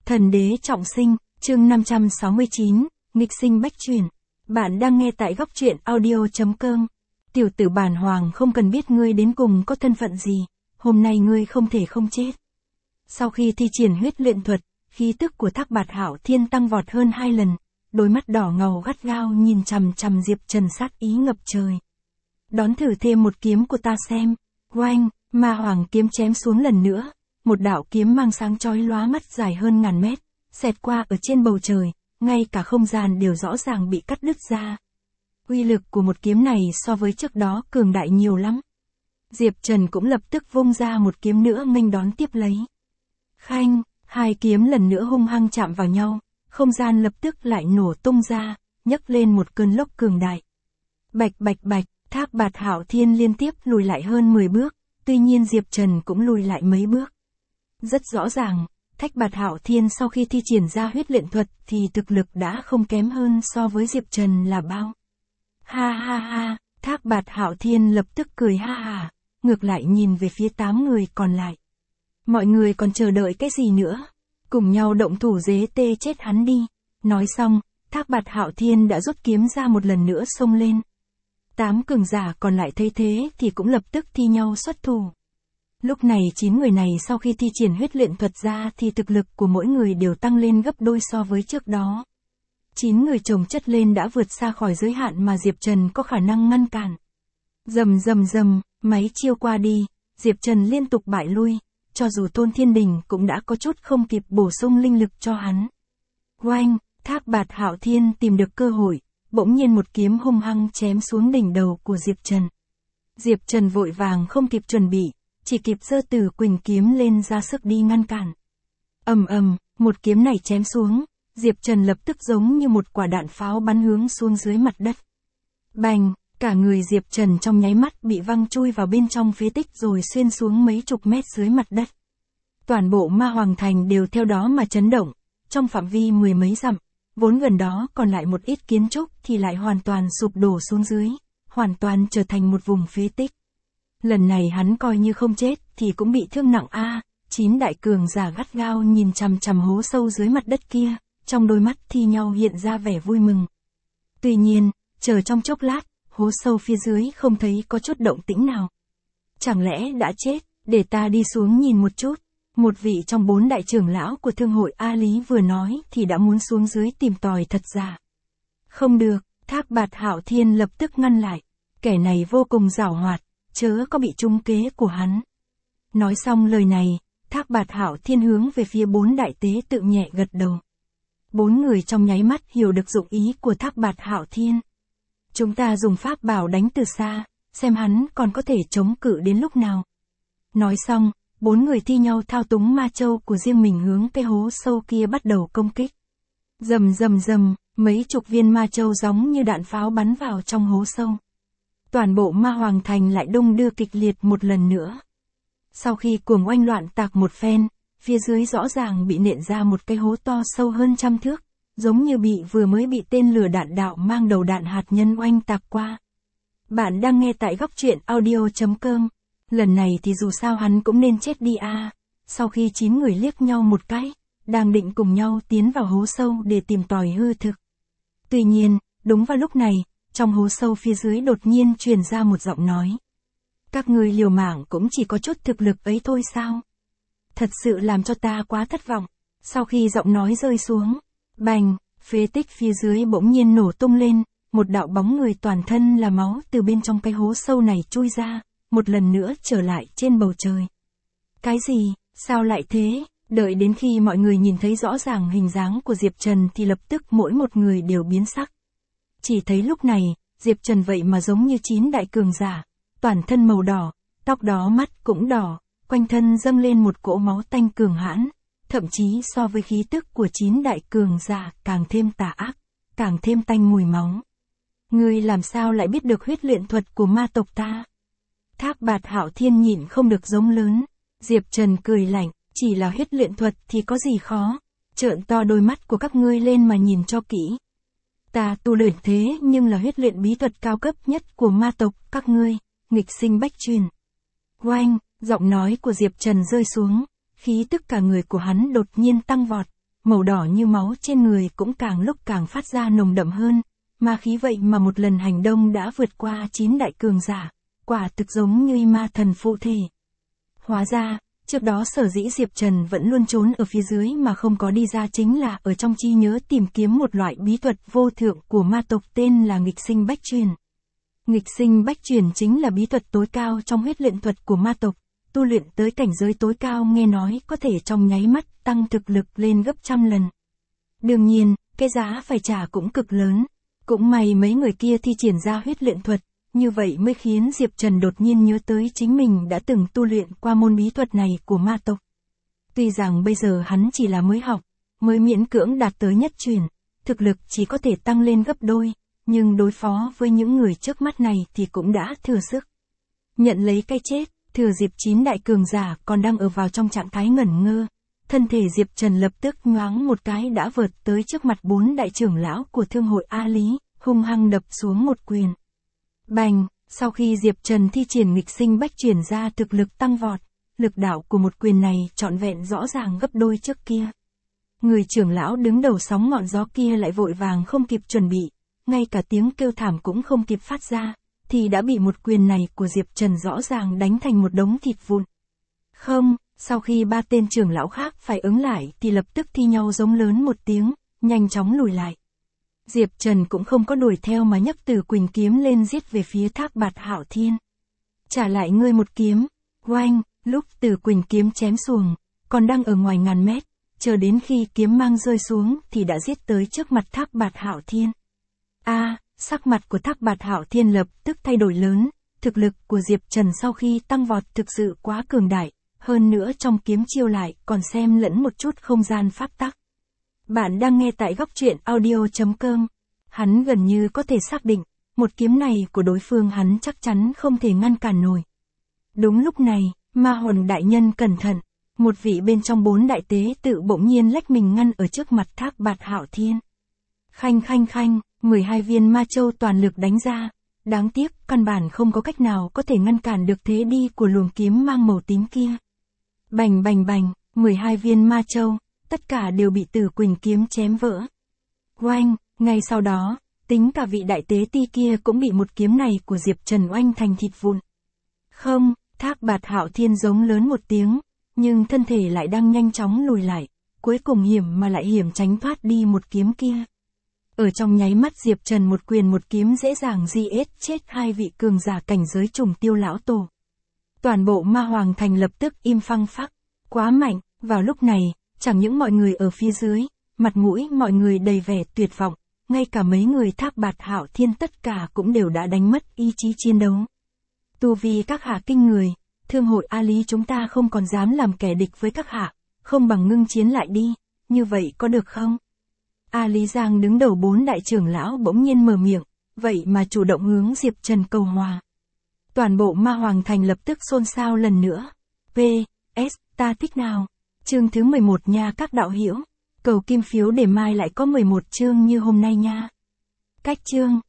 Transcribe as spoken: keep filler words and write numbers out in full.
Thần đế trọng sinh, chương năm trăm sáu mươi chín, nghịch sinh bách chuyển. Bạn đang nghe tại góc truyện audio.com. Tiểu tử bản hoàng không cần biết ngươi đến cùng có thân phận gì, hôm nay ngươi không thể không chết. Sau khi thi triển huyết luyện thuật, khí tức của Thác Bạt Hạo Thiên tăng vọt hơn hai lần, đôi mắt đỏ ngầu gắt gao nhìn chằm chằm Diệp Trần sát ý ngập trời. Đón thử thêm một kiếm của ta xem. Oanh, ma hoàng kiếm chém xuống lần nữa, một đạo kiếm mang sáng chói lóa mắt dài hơn ngàn mét, xẹt qua ở trên bầu trời, ngay cả không gian đều rõ ràng bị cắt đứt ra. Uy lực của một kiếm này so với trước đó cường đại nhiều lắm. Diệp Trần cũng lập tức vung ra một kiếm nữa nghênh đón tiếp lấy. Khanh, hai kiếm lần nữa hung hăng chạm vào nhau, không gian lập tức lại nổ tung ra, nhấc lên một cơn lốc cường đại. Bạch bạch bạch, Thác Bạt Hạo Thiên liên tiếp lùi lại hơn mười bước, tuy nhiên Diệp Trần cũng lùi lại mấy bước. Rất rõ ràng, Thác Bạt Hạo Thiên sau khi thi triển ra huyết luyện thuật thì thực lực đã không kém hơn so với Diệp Trần là bao. Ha ha ha, Thác Bạt Hạo Thiên lập tức cười ha ha, ngược lại nhìn về phía tám người còn lại. Mọi người còn chờ đợi cái gì nữa? Cùng nhau động thủ dế tê chết hắn đi. Nói xong, Thác Bạt Hạo Thiên đã rút kiếm ra một lần nữa xông lên. Tám cường giả còn lại thấy thế thì cũng lập tức thi nhau xuất thủ. Lúc này chín người này sau khi thi triển huyết luyện thuật ra thì thực lực của mỗi người đều tăng lên gấp đôi so với trước đó. chín người chồng chất lên đã vượt xa khỏi giới hạn mà Diệp Trần có khả năng ngăn cản. Rầm rầm rầm, máy chiêu qua đi, Diệp Trần liên tục bại lui, cho dù Tôn Thiên Đình cũng đã có chút không kịp bổ sung linh lực cho hắn. Oanh, Thác Bạt Hạo Thiên tìm được cơ hội, bỗng nhiên một kiếm hung hăng chém xuống đỉnh đầu của Diệp Trần. Diệp Trần vội vàng không kịp chuẩn bị, chỉ kịp giơ Tử Quỳnh kiếm lên ra sức đi ngăn cản. Ầm ầm, một kiếm này chém xuống, Diệp Trần lập tức giống như một quả đạn pháo bắn hướng xuống dưới mặt đất. Bành, cả người Diệp Trần trong nháy mắt bị văng chui vào bên trong phế tích rồi xuyên xuống mấy chục mét dưới mặt đất. Toàn bộ Ma Hoàng Thành đều theo đó mà chấn động, trong phạm vi mười mấy dặm, vốn gần đó còn lại một ít kiến trúc thì lại hoàn toàn sụp đổ xuống dưới, hoàn toàn trở thành một vùng phế tích. Lần này hắn coi như không chết thì cũng bị thương nặng a. À, chín đại cường giả gắt gao nhìn chằm chằm hố sâu dưới mặt đất kia, trong đôi mắt thi nhau hiện ra vẻ vui mừng. Tuy nhiên, chờ trong chốc lát, hố sâu phía dưới không thấy có chút động tĩnh nào. Chẳng lẽ đã chết, để ta đi xuống nhìn một chút. Một vị trong bốn đại trưởng lão của thương hội A Lý vừa nói thì đã muốn xuống dưới tìm tòi thật giả. Không được, Thác Bạt Hạo Thiên lập tức ngăn lại. Kẻ này vô cùng giảo hoạt, chớ có bị trúng kế của hắn. Nói xong lời này, Thác Bạt Hạo Thiên hướng về phía bốn đại tế tự nhẹ gật đầu. Bốn người trong nháy mắt hiểu được dụng ý của Thác Bạt Hạo Thiên. Chúng ta dùng pháp bảo đánh từ xa, xem hắn còn có thể chống cự đến lúc nào. Nói xong, bốn người thi nhau thao túng ma châu của riêng mình hướng cái hố sâu kia bắt đầu công kích. Rầm rầm rầm, mấy chục viên ma châu giống như đạn pháo bắn vào trong hố sâu. Toàn bộ Ma Hoàng Thành lại đung đưa kịch liệt một lần nữa. Sau khi cuồng oanh loạn tạc một phen, phía dưới rõ ràng bị nện ra một cái hố to sâu hơn trăm thước, giống như bị vừa mới bị tên lửa đạn đạo mang đầu đạn hạt nhân oanh tạc qua. Bạn đang nghe tại góc truyện audio.com. Lần này thì dù sao hắn cũng nên chết đi a. À. Sau khi chín người liếc nhau một cái, đang định cùng nhau tiến vào hố sâu để tìm tòi hư thực. Tuy nhiên, đúng vào lúc này, trong hố sâu phía dưới đột nhiên truyền ra một giọng nói. Các ngươi liều mạng cũng chỉ có chút thực lực ấy thôi sao? Thật sự làm cho ta quá thất vọng. Sau khi giọng nói rơi xuống, bành, phế tích phía dưới bỗng nhiên nổ tung lên, một đạo bóng người toàn thân là máu từ bên trong cái hố sâu này chui ra, một lần nữa trở lại trên bầu trời. Cái gì, sao lại thế? Đợi đến khi mọi người nhìn thấy rõ ràng hình dáng của Diệp Trần thì lập tức mỗi một người đều biến sắc. Chỉ thấy lúc này, Diệp Trần vậy mà giống như chín đại cường giả, toàn thân màu đỏ, tóc đó mắt cũng đỏ, quanh thân dâng lên một cỗ máu tanh cường hãn, thậm chí so với khí tức của chín đại cường giả càng thêm tà ác, càng thêm tanh mùi máu. Ngươi làm sao lại biết được huyết luyện thuật của ma tộc ta? Thác Bạt Hạo Thiên nhịn không được giống lớn. Diệp Trần cười lạnh, chỉ là huyết luyện thuật thì có gì khó, trợn to đôi mắt của các ngươi lên mà nhìn cho kỹ. Ta tu luyện thế nhưng là huyết luyện bí thuật cao cấp nhất của ma tộc các ngươi, nghịch sinh bách truyền. Oanh, giọng nói của Diệp Trần rơi xuống, khí tức cả người của hắn đột nhiên tăng vọt, màu đỏ như máu trên người cũng càng lúc càng phát ra nồng đậm hơn, ma khí vậy mà một lần hành động đã vượt qua chín đại cường giả, quả thực giống như ma thần phụ thể. Hóa ra, trước đó sở dĩ Diệp Trần vẫn luôn trốn ở phía dưới mà không có đi ra chính là ở trong trí nhớ tìm kiếm một loại bí thuật vô thượng của ma tộc tên là nghịch sinh bách truyền. Nghịch sinh bách truyền chính là bí thuật tối cao trong huyết luyện thuật của ma tộc, tu luyện tới cảnh giới tối cao nghe nói có thể trong nháy mắt tăng thực lực lên gấp trăm lần. Đương nhiên, cái giá phải trả cũng cực lớn, cũng may mấy người kia thi triển ra huyết luyện thuật, như vậy mới khiến Diệp Trần đột nhiên nhớ tới chính mình đã từng tu luyện qua môn bí thuật này của ma tộc. Tuy rằng bây giờ hắn chỉ là mới học, mới miễn cưỡng đạt tới nhất truyền, thực lực chỉ có thể tăng lên gấp đôi, nhưng đối phó với những người trước mắt này thì cũng đã thừa sức. Nhận lấy cái chết, thừa dịp chín đại cường giả còn đang ở vào trong trạng thái ngẩn ngơ, thân thể Diệp Trần lập tức nhoáng một cái đã vượt tới trước mặt bốn đại trưởng lão của thương hội A Lý, hung hăng đập xuống một quyền. Bành, sau khi Diệp Trần thi triển nghịch sinh bách chuyển ra thực lực tăng vọt, lực đạo của một quyền này trọn vẹn rõ ràng gấp đôi trước kia. Người trưởng lão đứng đầu sóng ngọn gió kia lại vội vàng không kịp chuẩn bị, ngay cả tiếng kêu thảm cũng không kịp phát ra, thì đã bị một quyền này của Diệp Trần rõ ràng đánh thành một đống thịt vụn. Không, sau khi ba tên trưởng lão khác phải ứng lại thì lập tức thi nhau giống lớn một tiếng, nhanh chóng lùi lại. Diệp Trần cũng không có đuổi theo mà nhấc Tử Quỳnh kiếm lên giết về phía Thác Bạt Hạo Thiên. Trả lại ngươi một kiếm, oanh, lúc Tử Quỳnh kiếm chém xuồng, còn đang ở ngoài ngàn mét, chờ đến khi kiếm mang rơi xuống thì đã giết tới trước mặt Thác Bạt Hạo Thiên. A, à, sắc mặt của Thác Bạt Hạo Thiên lập tức thay đổi lớn, thực lực của Diệp Trần sau khi tăng vọt thực sự quá cường đại, hơn nữa trong kiếm chiêu lại còn xem lẫn một chút không gian pháp tắc. Bạn đang nghe tại góc truyện audio chấm com. Hắn gần như có thể xác định, một kiếm này của đối phương hắn chắc chắn không thể ngăn cản nổi. Đúng lúc này, Ma Hồn đại nhân cẩn thận, một vị bên trong bốn đại tế tự bỗng nhiên lách mình ngăn ở trước mặt Thác Bạt Hạo Thiên. Khanh khanh khanh, mười hai viên ma châu toàn lực đánh ra, đáng tiếc căn bản không có cách nào có thể ngăn cản được thế đi của luồng kiếm mang màu tím kia. Bành bành bành, mười hai viên ma châu, tất cả đều bị Tử Quỳnh kiếm chém vỡ. Oanh, ngay sau đó, tính cả vị đại tế ti kia cũng bị một kiếm này của Diệp Trần oanh thành thịt vụn. Không, Thác Bạt Hạo Thiên giống lớn một tiếng, nhưng thân thể lại đang nhanh chóng lùi lại, cuối cùng hiểm mà lại hiểm tránh thoát đi một kiếm kia. Ở trong nháy mắt Diệp Trần một quyền một kiếm dễ dàng giết chết hai vị cường giả cảnh giới trùng tiêu lão tổ. Toàn bộ Ma Hoàng Thành lập tức im phăng phắc, quá mạnh, vào lúc này, chẳng những mọi người ở phía dưới, mặt mũi mọi người đầy vẻ tuyệt vọng, ngay cả mấy người Thác Bạt Hạo Thiên tất cả cũng đều đã đánh mất ý chí chiến đấu. Tu vi các hạ kinh người, thương hội A Lý chúng ta không còn dám làm kẻ địch với các hạ, không bằng ngưng chiến lại đi, như vậy có được không? A Lý Giang đứng đầu bốn đại trưởng lão bỗng nhiên mở miệng, vậy mà chủ động hướng Diệp Trần cầu hòa. Toàn bộ Ma Hoàng Thành lập tức xôn xao lần nữa. P S ta thích nào? Chương thứ mười một nha các đạo hữu, cầu kim phiếu để mai lại có mười một chương như hôm nay nha. Cách chương